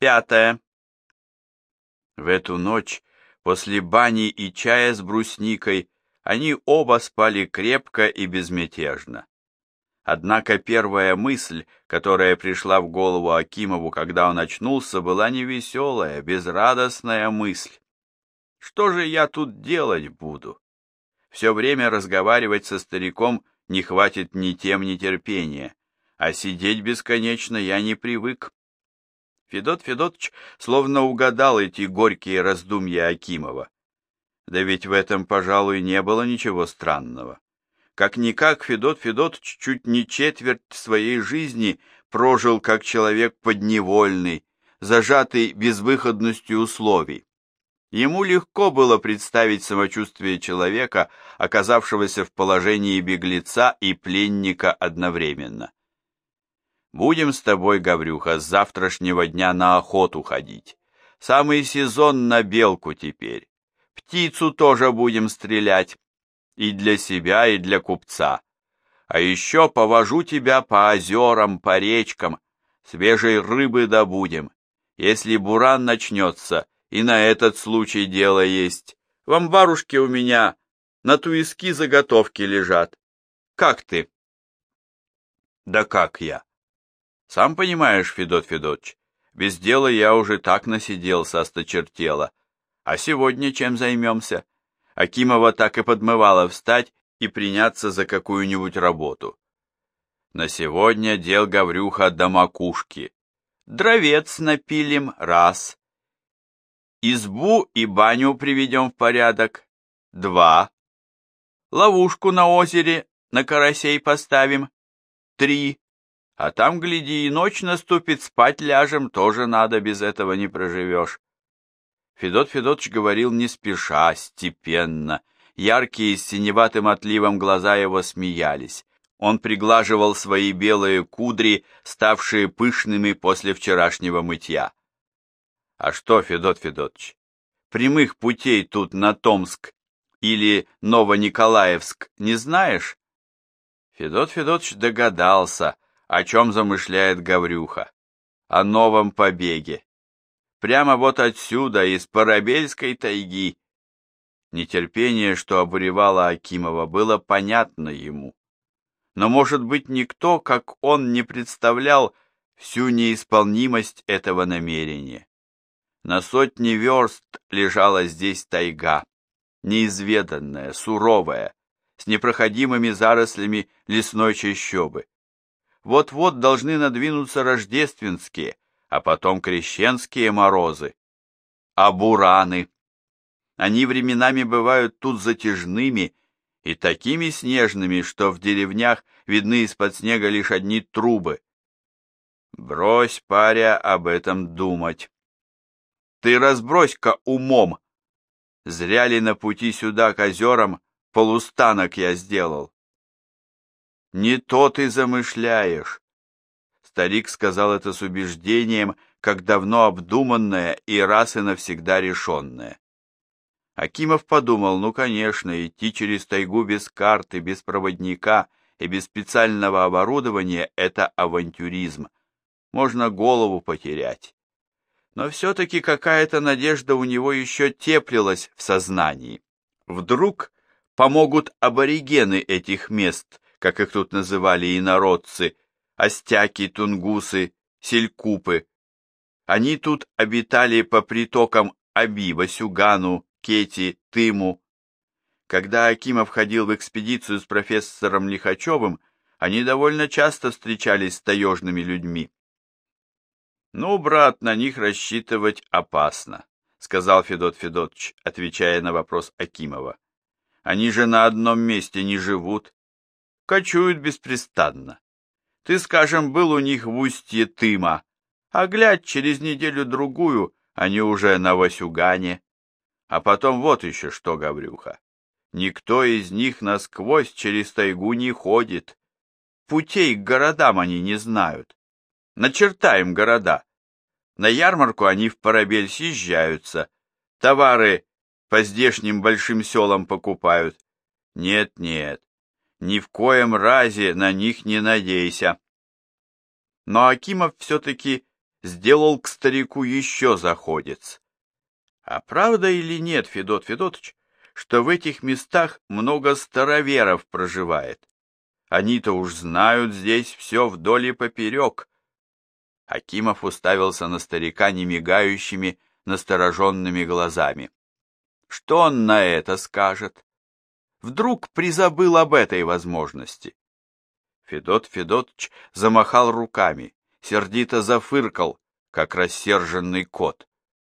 5. В эту ночь, после бани и чая с брусникой, они оба спали крепко и безмятежно. Однако первая мысль, которая пришла в голову Акимову, когда он очнулся, была невеселая, безрадостная мысль. Что же я тут делать буду? Все время разговаривать со стариком не хватит ни тем, ни терпения, а сидеть бесконечно я не привык. Федот Федотыч словно угадал эти горькие раздумья Акимова. Да ведь в этом, пожалуй, не было ничего странного. Как-никак Федот Федотыч чуть не четверть своей жизни прожил как человек подневольный, зажатый безвыходностью условий. Ему легко было представить самочувствие человека, оказавшегося в положении беглеца и пленника одновременно. «Будем с тобой, Гаврюха, с завтрашнего дня на охоту ходить. Самый сезон на белку теперь. Птицу тоже будем стрелять. И для себя, и для купца. А еще повожу тебя по озерам, по речкам, свежей рыбы добудем. Если буран начнется, и на этот случай дело есть. В амбарушке у меня на туиски заготовки лежат. Как ты?» «Да как я? Сам понимаешь, Федот Федотыч, без дела я уже так насиделся, осточертело. А сегодня чем займемся?» Акимова так и подмывала встать и приняться за какую-нибудь работу. «На сегодня дел, Гаврюха, до макушки. Дровец напилим — раз. Избу и баню приведем в порядок — 2. Ловушку на озере на карасей поставим — 3. А там, гляди, и ночь наступит, спать ляжем, тоже надо, без этого не проживешь». Федот Федотыч говорил не спеша, степенно. Яркие с синеватым отливом глаза его смеялись. Он приглаживал свои белые кудри, ставшие пышными после вчерашнего мытья. «А что, Федот Федотыч, прямых путей тут на Томск или Новониколаевск не знаешь?» Федот Федотыч догадался, о чем замышляет Гаврюха. О новом побеге. Прямо вот отсюда, из Парабельской тайги. Нетерпение, что обуревало Акимова, было понятно ему. Но, может быть, никто, как он, не представлял всю неисполнимость этого намерения. На сотни верст лежала здесь тайга, неизведанная, суровая, с непроходимыми зарослями лесной чащобы. Вот-вот должны надвинуться рождественские, а потом крещенские морозы. А бураны? Они временами бывают тут затяжными и такими снежными, что в деревнях видны из-под снега лишь одни трубы. Брось, паря, об этом думать. Ты разбрось-ка умом. Зря ли на пути сюда к озерам полустанок я сделал? Не то ты замышляешь. Старик сказал это с убеждением, как давно обдуманное и раз и навсегда решенное. Акимов подумал, ну, конечно, идти через тайгу без карты, без проводника и без специального оборудования – это авантюризм. Можно голову потерять. Но все-таки какая-то надежда у него еще теплилась в сознании. Вдруг помогут аборигены этих мест, как их тут называли инородцы, астяки, тунгусы, селькупы. Они тут обитали по притокам Аби, Васюгану, Кети, Тыму. Когда Акимов ходил в экспедицию с профессором Лихачевым, они довольно часто встречались с таежными людьми. «Ну, брат, на них рассчитывать опасно», — сказал Федот Федотыч, отвечая на вопрос Акимова. «Они же на одном месте не живут, кочуют беспрестанно. Ты, скажем, был у них в устье Тыма, а глядь, через неделю-другую они уже на Васюгане. А потом вот еще что, Гаврюха, никто из них насквозь через тайгу не ходит. Путей к городам они не знают. Начертаем города. На ярмарку они в Парабель съезжаются, товары по здешним большим селам покупают. Нет, ни в коем разе на них не надейся». Но Акимов все-таки сделал к старику еще заходец. А правда или нет, Федот Федотыч, что в этих местах много староверов проживает? Они-то уж знают здесь все вдоль и поперек. Акимов уставился на старика немигающими, настороженными глазами. Что он на это скажет? Вдруг призабыл об этой возможности? Федот Федотыч замахал руками, сердито зафыркал, как рассерженный кот.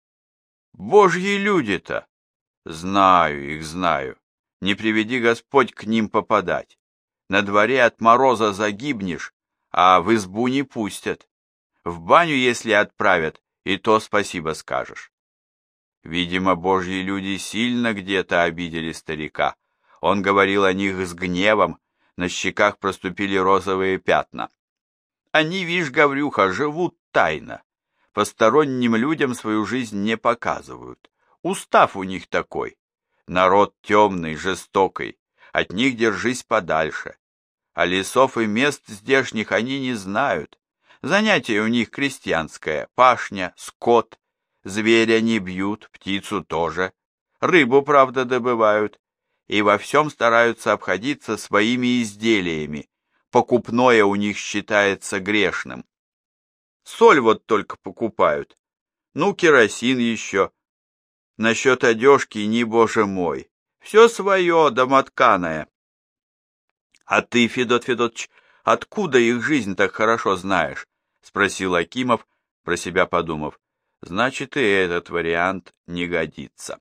Божьи люди-то! Знаю их, знаю. Не приведи Господь к ним попадать. На дворе от мороза загибнешь, а в избу не пустят. В баню, если отправят, и то спасибо скажешь. Видимо, божьи люди сильно где-то обидели старика. Он говорил о них с гневом, на щеках проступили розовые пятна. Они, вишь, Гаврюха, живут тайно. Посторонним людям свою жизнь не показывают. Устав у них такой. Народ темный, жестокий. От них держись подальше. А лесов и мест здешних они не знают. Занятие у них крестьянское, пашня, скот. Зверя не бьют, птицу тоже. Рыбу, правда, добывают. И во всем стараются обходиться своими изделиями. Покупное у них считается грешным. Соль вот только покупают. Ну, керосин еще. Насчет одежки, не боже мой. Все свое, домотканое. А ты, Федот Федотович, откуда их жизнь так хорошо знаешь? Спросил Акимов, про себя подумав. Значит, и этот вариант не годится.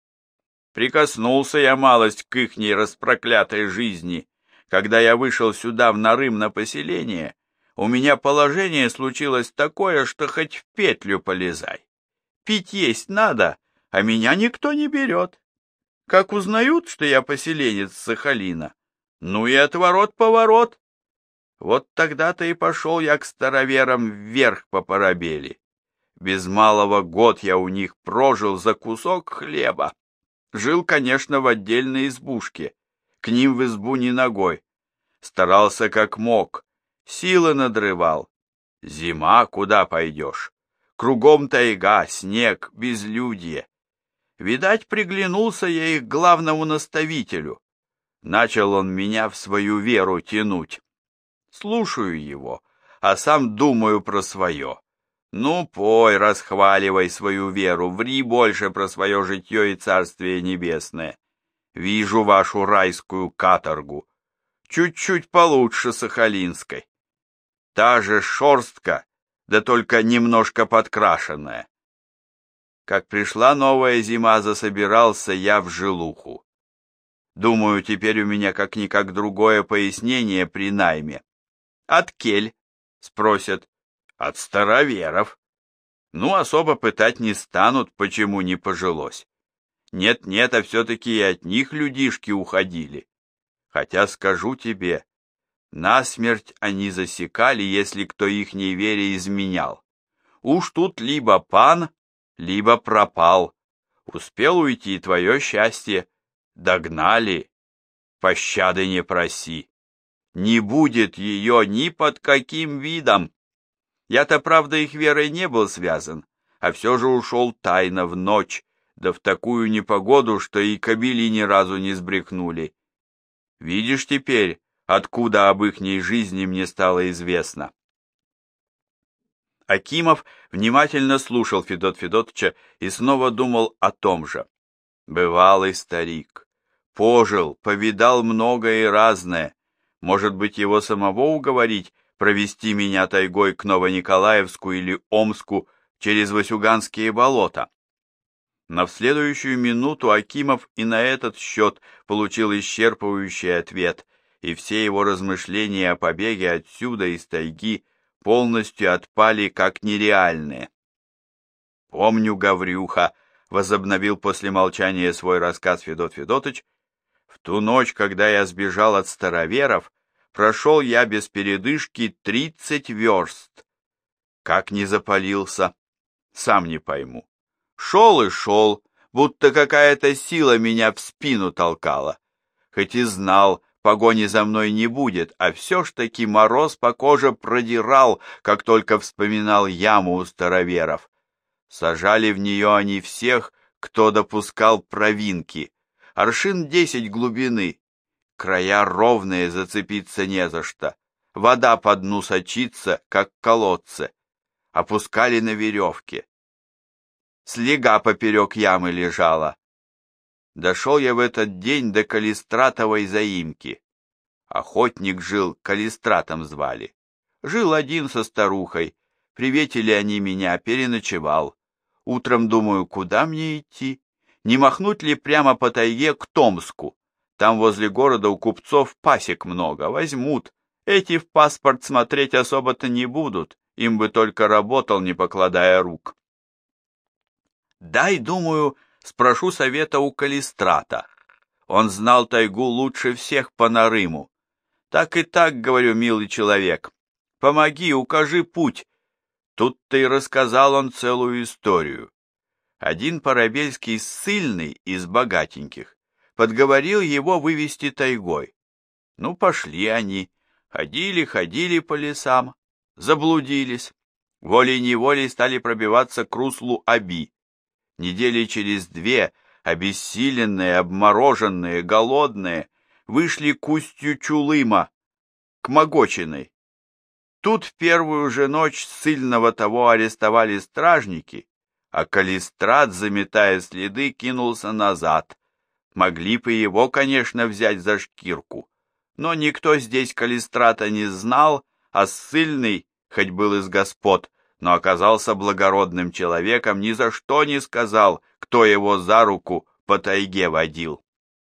Прикоснулся я малость к ихней распроклятой жизни. Когда я вышел сюда в Нарым на поселение, у меня положение случилось такое, что хоть в петлю полезай. Пить есть надо, а меня никто не берет. Как узнают, что я поселенец Сахалина, ну и отворот-поворот. Вот тогда-то и пошел я к староверам вверх по парабели. Без малого год я у них прожил за кусок хлеба. Жил, конечно, в отдельной избушке, к ним в избу ни ногой. Старался как мог, силы надрывал. Зима, куда пойдешь? Кругом тайга, снег, безлюдье. Видать, приглянулся я их главному наставителю. Начал он меня в свою веру тянуть. Слушаю его, а сам думаю про свое. Ну, пой, расхваливай свою веру, ври больше про свое житье и царствие небесное. Вижу вашу райскую каторгу, чуть-чуть получше сахалинской. Та же шорстка, да только немножко подкрашенная. Как пришла новая зима, засобирался я в жилуху. Думаю, теперь у меня как-никак другое пояснение при найме. От кель? Спросят. От староверов. Ну, особо пытать не станут, почему не пожилось. Нет-нет, а все-таки и от них людишки уходили. Хотя, скажу тебе, насмерть они засекали, если кто ихней вере изменял. Уж тут либо пан, либо пропал. Успел уйти твое счастье. Догнали. Пощады не проси. Не будет ее ни под каким видом. Я-то, правда, их верой не был связан, а все же ушел тайно в ночь, да в такую непогоду, что и кобыли ни разу не сбрехнули. Видишь теперь, откуда об ихней жизни мне стало известно. Акимов внимательно слушал Федот Федотыча и снова думал о том же. Бывалый старик. Пожил, повидал многое и разное. Может быть, его самого уговорить провести меня тайгой к Новониколаевску или Омску через Васюганские болота. Но в следующую минуту Акимов и на этот счет получил исчерпывающий ответ, и все его размышления о побеге отсюда из тайги полностью отпали как нереальные. «Помню, Гаврюха», — возобновил после молчания свой рассказ Федот Федотыч, «в ту ночь, когда я сбежал от староверов, прошел я без передышки 30 верст. Как не запалился, сам не пойму. Шел и шел, будто какая-то сила меня в спину толкала. Хоть и знал, погони за мной не будет, а все ж таки мороз по коже продирал, как только вспоминал яму у староверов. Сажали в нее они всех, кто допускал провинки. Аршин 10 глубины. Края ровные, зацепиться не за что. Вода по дну сочится, как колодцы. Опускали на веревке. Слега поперек ямы лежала. Дошел я в этот день до Калистратовой заимки. Охотник жил, Калистратом звали. Жил один со старухой. Приветили они меня, переночевал. Утром думаю, куда мне идти? Не махнуть ли прямо по тайге к Томску? Там возле города у купцов пасек много, возьмут. Эти в паспорт смотреть особо-то не будут, им бы только работал, не покладая рук. Дай, думаю, спрошу совета у Калистрата. Он знал тайгу лучше всех по Нарыму. Так и так, говорю, милый человек, помоги, укажи путь. Тут-то и рассказал он целую историю. Один парабельский ссыльный из богатеньких подговорил его вывести тайгой. Ну, пошли они, ходили по лесам, заблудились. Волей-неволей стали пробиваться к руслу Оби. Недели через 2, обессиленные, обмороженные, голодные, вышли к устью Чулыма, к Могочиной. Тут в первую же ночь ссыльного того арестовали стражники, а Калистрат, заметая следы, кинулся назад. Могли бы его, конечно, взять за шкирку, но никто здесь Калистрата не знал, а ссыльный, хоть был из господ, но оказался благородным человеком, ни за что не сказал, кто его за руку по тайге водил.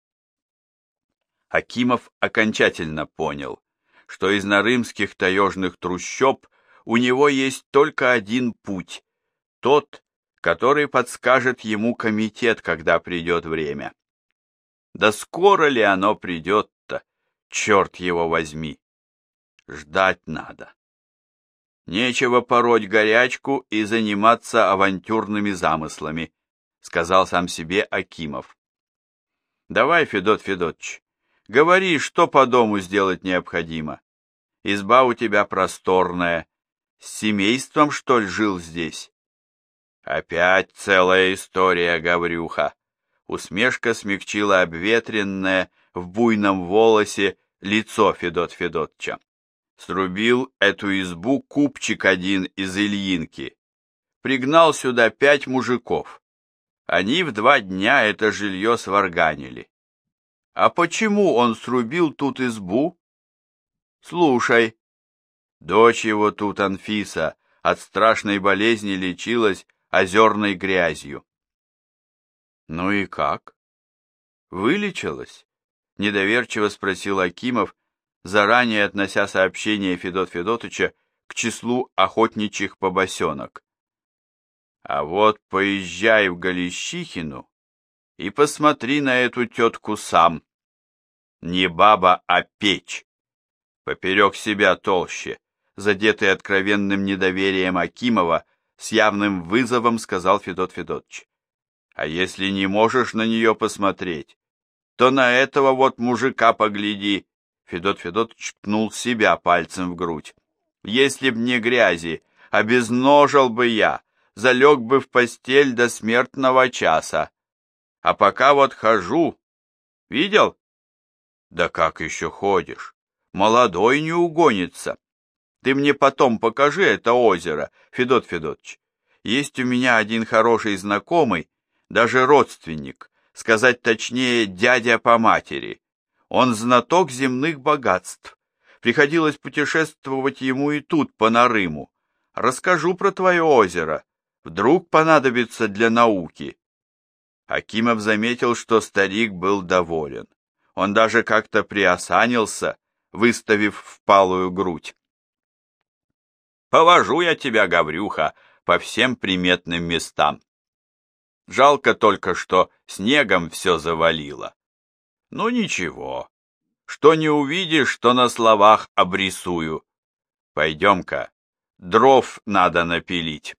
Акимов окончательно понял, что из нарымских таежных трущоб у него есть только один путь, тот, который подскажет ему комитет, когда придет время. Да скоро ли оно придет-то, черт его возьми? Ждать надо. Нечего пороть горячку и заниматься авантюрными замыслами, сказал сам себе Акимов. Давай, Федот Федотыч, говори, что по дому сделать необходимо. Изба у тебя просторная. С семейством, что ли, жил здесь? Опять целая история, Гаврюха. Усмешка смягчила обветренное в буйном волосе лицо Федот Федотча. Срубил эту избу купчик один из Ильинки. Пригнал сюда 5 мужиков. Они в 2 дня это жилье сварганили. А почему он срубил тут избу? Слушай. Дочь его тут, Анфиса, от страшной болезни лечилась озерной грязью. Ну и как? Вылечилась? Недоверчиво спросил Акимов, заранее относя сообщение Федот Федотыча к числу охотничьих побосенок. А вот поезжай в Галищихину и посмотри на эту тетку сам. Не баба, а печь. Поперек себя толще, задетый откровенным недоверием Акимова, с явным вызовом сказал Федот Федотыч. А если не можешь на нее посмотреть, то на этого вот мужика погляди. Федот Федотыч пнул себя пальцем в грудь. Если б не грязи, обезножил бы я, залег бы в постель до смертного часа. А пока вот хожу. Видел? Да как еще ходишь? Молодой не угонится. Ты мне потом покажи это озеро, Федот Федотыч. Есть у меня один хороший знакомый, даже родственник, сказать точнее, дядя по матери. Он знаток земных богатств. Приходилось путешествовать ему и тут, по Нарыму. Расскажу про твое озеро. Вдруг понадобится для науки. Акимов заметил, что старик был доволен. Он даже как-то приосанился, выставив впалую грудь. Повожу я тебя, Гаврюха, по всем приметным местам. Жалко только, что снегом все завалило. Ну ничего, что не увидишь, то на словах обрисую. Пойдем-ка, дров надо напилить.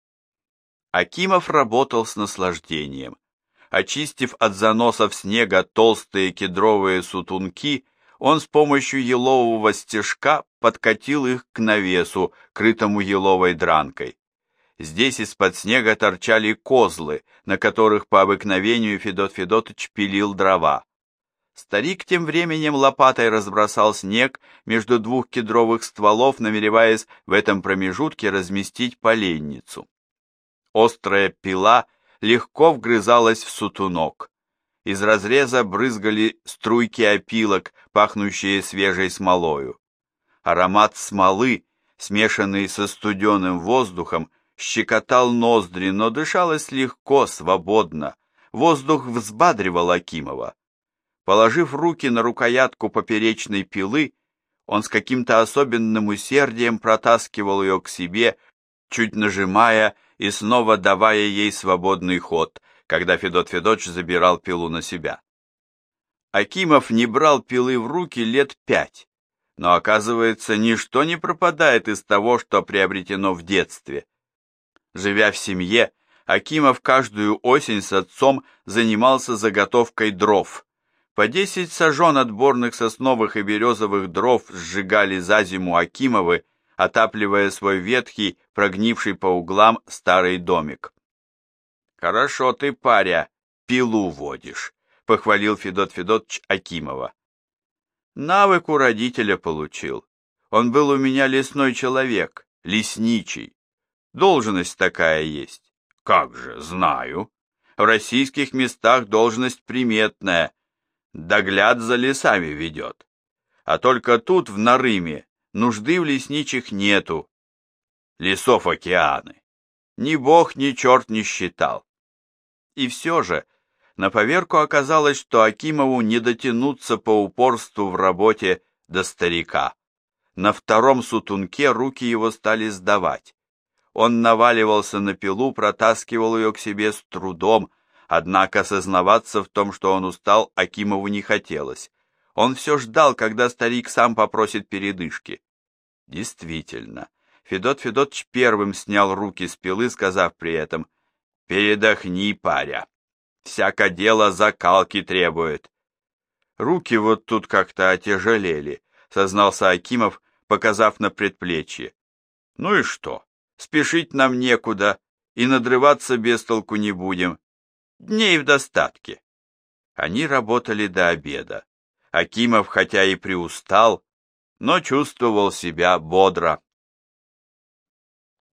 Акимов работал с наслаждением. Очистив от заносов снега толстые кедровые сутунки, он с помощью елового стежка подкатил их к навесу, крытому еловой дранкой. Здесь из-под снега торчали козлы, на которых по обыкновению Федот Федотыч пилил дрова. Старик тем временем лопатой разбросал снег между двух кедровых стволов, намереваясь в этом промежутке разместить поленницу. Острая пила легко вгрызалась в сутунок. Из разреза брызгали струйки опилок, пахнущие свежей смолою. Аромат смолы, смешанный со студеным воздухом, щекотал ноздри, но дышалось легко, свободно. Воздух взбадривал Акимова. Положив руки на рукоятку поперечной пилы, он с каким-то особенным усердием протаскивал ее к себе, чуть нажимая и снова давая ей свободный ход, когда Федот Федотыч забирал пилу на себя. Акимов не брал пилы в руки лет 5, но, оказывается, ничто не пропадает из того, что приобретено в детстве. Живя в семье, Акимов каждую осень с отцом занимался заготовкой дров. По 10 сажен отборных сосновых и березовых дров сжигали за зиму Акимовы, отапливая свой ветхий, прогнивший по углам старый домик. «Хорошо ты, паря, пилу водишь», — похвалил Федот Федотыч Акимова. «Навык у родителя получил. Он был у меня лесной человек, лесничий. Должность такая есть». «Как же, знаю. В российских местах должность приметная. Догляд за лесами ведет. А только тут, в Нарыме, нужды в лесничих нету. Лесов океаны. Ни бог, ни черт не считал». И все же, на поверку оказалось, что Акимову не дотянуться по упорству в работе до старика. На втором сутунке руки его стали сдавать. Он наваливался на пилу, протаскивал ее к себе с трудом, однако сознаваться в том, что он устал, Акимову не хотелось. Он все ждал, когда старик сам попросит передышки. Действительно, Федот Федотыч первым снял руки с пилы, сказав при этом: «Передохни, паря. Всяко дело закалки требует». «Руки вот тут как-то отяжелели», — сознался Акимов, показав на предплечье. «Ну и что? Спешить нам некуда, и надрываться без толку не будем. Дней в достатке». Они работали до обеда. Акимов, хотя и приустал, но чувствовал себя бодро.